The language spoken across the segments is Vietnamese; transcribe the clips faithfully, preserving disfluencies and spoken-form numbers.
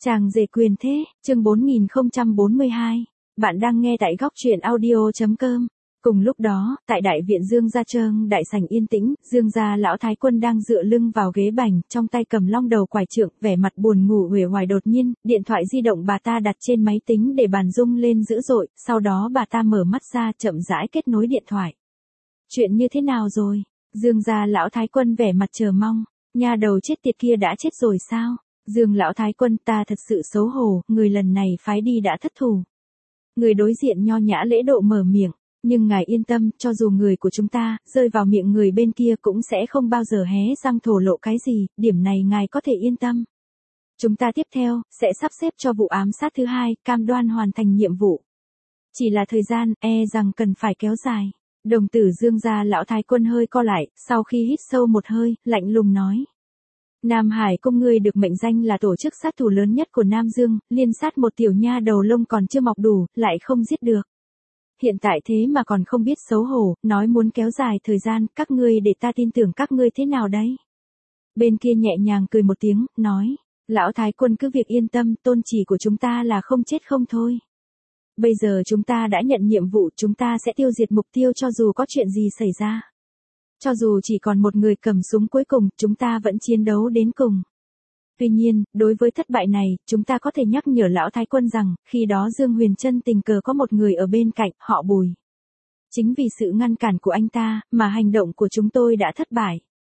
Chàng rể quyền thế, chương bốn nghìn không trăm bốn mươi hai. Bạn đang nghe tại góc truyện audio.com. Cùng lúc đó, tại đại viện Dương Gia Trương đại sảnh yên tĩnh, Dương gia lão thái quân đang dựa lưng vào ghế bành, trong tay cầm long đầu quải trượng, vẻ mặt buồn ngủ uể oải. Đột nhiên, điện thoại di động bà ta đặt trên máy tính để bàn rung lên dữ dội, sau đó bà ta mở mắt ra chậm rãi kết nối điện thoại. Chuyện như thế nào rồi? Dương gia lão thái quân vẻ mặt chờ mong. Nha đầu chết tiệt kia đã chết rồi sao? Dương lão thái quân, ta thật sự xấu hổ, người lần này phái đi đã thất thủ. Người đối diện nho nhã lễ độ mở miệng, nhưng ngài yên tâm, cho dù người của chúng ta rơi vào miệng người bên kia cũng sẽ không bao giờ hé răng thổ lộ cái gì, điểm này ngài có thể yên tâm. Chúng ta tiếp theo sẽ sắp xếp cho vụ ám sát thứ hai, cam đoan hoàn thành nhiệm vụ. Chỉ là thời gian, e rằng cần phải kéo dài. Đồng tử Dương gia lão thái quân hơi co lại, sau khi hít sâu một hơi, lạnh lùng nói. Nam Hải cung ngươi được mệnh danh là tổ chức sát thủ lớn nhất của Nam Dương, liên sát một tiểu nha đầu lông còn chưa mọc đủ, lại không giết được. Hiện tại thế mà còn không biết xấu hổ, nói muốn kéo dài thời gian, các ngươi để ta tin tưởng các ngươi thế nào đấy? Bên kia nhẹ nhàng cười một tiếng, nói, lão thái quân cứ việc yên tâm, tôn chỉ của chúng ta là không chết không thôi. Bây giờ chúng ta đã nhận nhiệm vụ, chúng ta sẽ tiêu diệt mục tiêu cho dù có chuyện gì xảy ra. Cho dù chỉ còn một người cầm súng cuối cùng, chúng ta vẫn chiến đấu đến cùng. Tuy nhiên, đối với thất bại này, chúng ta có thể nhắc nhở lão thái quân rằng, khi đó Dương Huyền Trân tình cờ có một người ở bên cạnh, họ Bùi. Chính vì sự ngăn cản của anh ta, mà hành động của chúng tôi đã thất bại.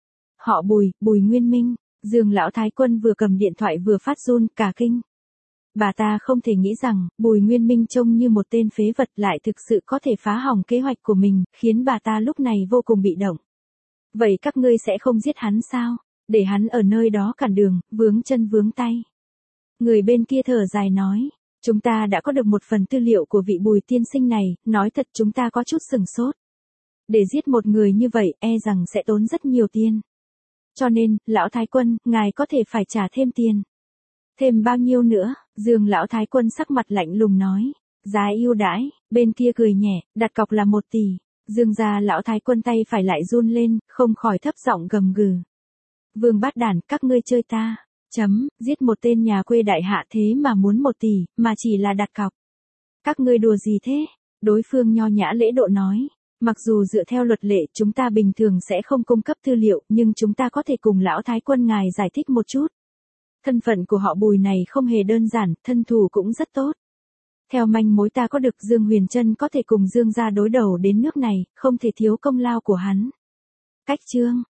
Họ Bùi, Bùi Nguyên Minh. Dương lão thái quân vừa cầm điện thoại vừa phát run, cả kinh. Bà ta không thể nghĩ rằng, Bùi Nguyên Minh trông như một tên phế vật lại thực sự có thể phá hỏng kế hoạch của mình, khiến bà ta lúc này vô cùng bị động. Vậy các ngươi sẽ không giết hắn sao? Để hắn ở nơi đó cản đường, vướng chân vướng tay. Người bên kia thở dài nói, chúng ta đã có được một phần tư liệu của vị Bùi tiên sinh này, nói thật chúng ta có chút sừng sốt. Để giết một người như vậy, e rằng sẽ tốn rất nhiều tiền. Cho nên, lão thái quân, ngài có thể phải trả thêm tiền. Thêm bao nhiêu nữa? Dương lão thái quân sắc mặt lạnh lùng nói, giá ưu đãi. Bên kia cười nhẹ, đặt cọc là một tỷ. Dương gia lão thái quân tay phải lại run lên, không khỏi thấp giọng gầm gừ. Vương bát đản, các ngươi chơi ta. Chấm, giết một tên nhà quê đại hạ thế mà muốn một tỷ, mà chỉ là đặt cọc. Các ngươi đùa gì thế? Đối phương nho nhã lễ độ nói. Mặc dù dựa theo luật lệ chúng ta bình thường sẽ không cung cấp tư liệu, nhưng chúng ta có thể cùng lão thái quân ngài giải thích một chút. Thân phận của họ Bùi này không hề đơn giản, thân thủ cũng rất tốt. Theo manh mối ta có được, Dương Huyền Trân có thể cùng Dương gia đối đầu đến nước này, không thể thiếu công lao của hắn. Cách chương,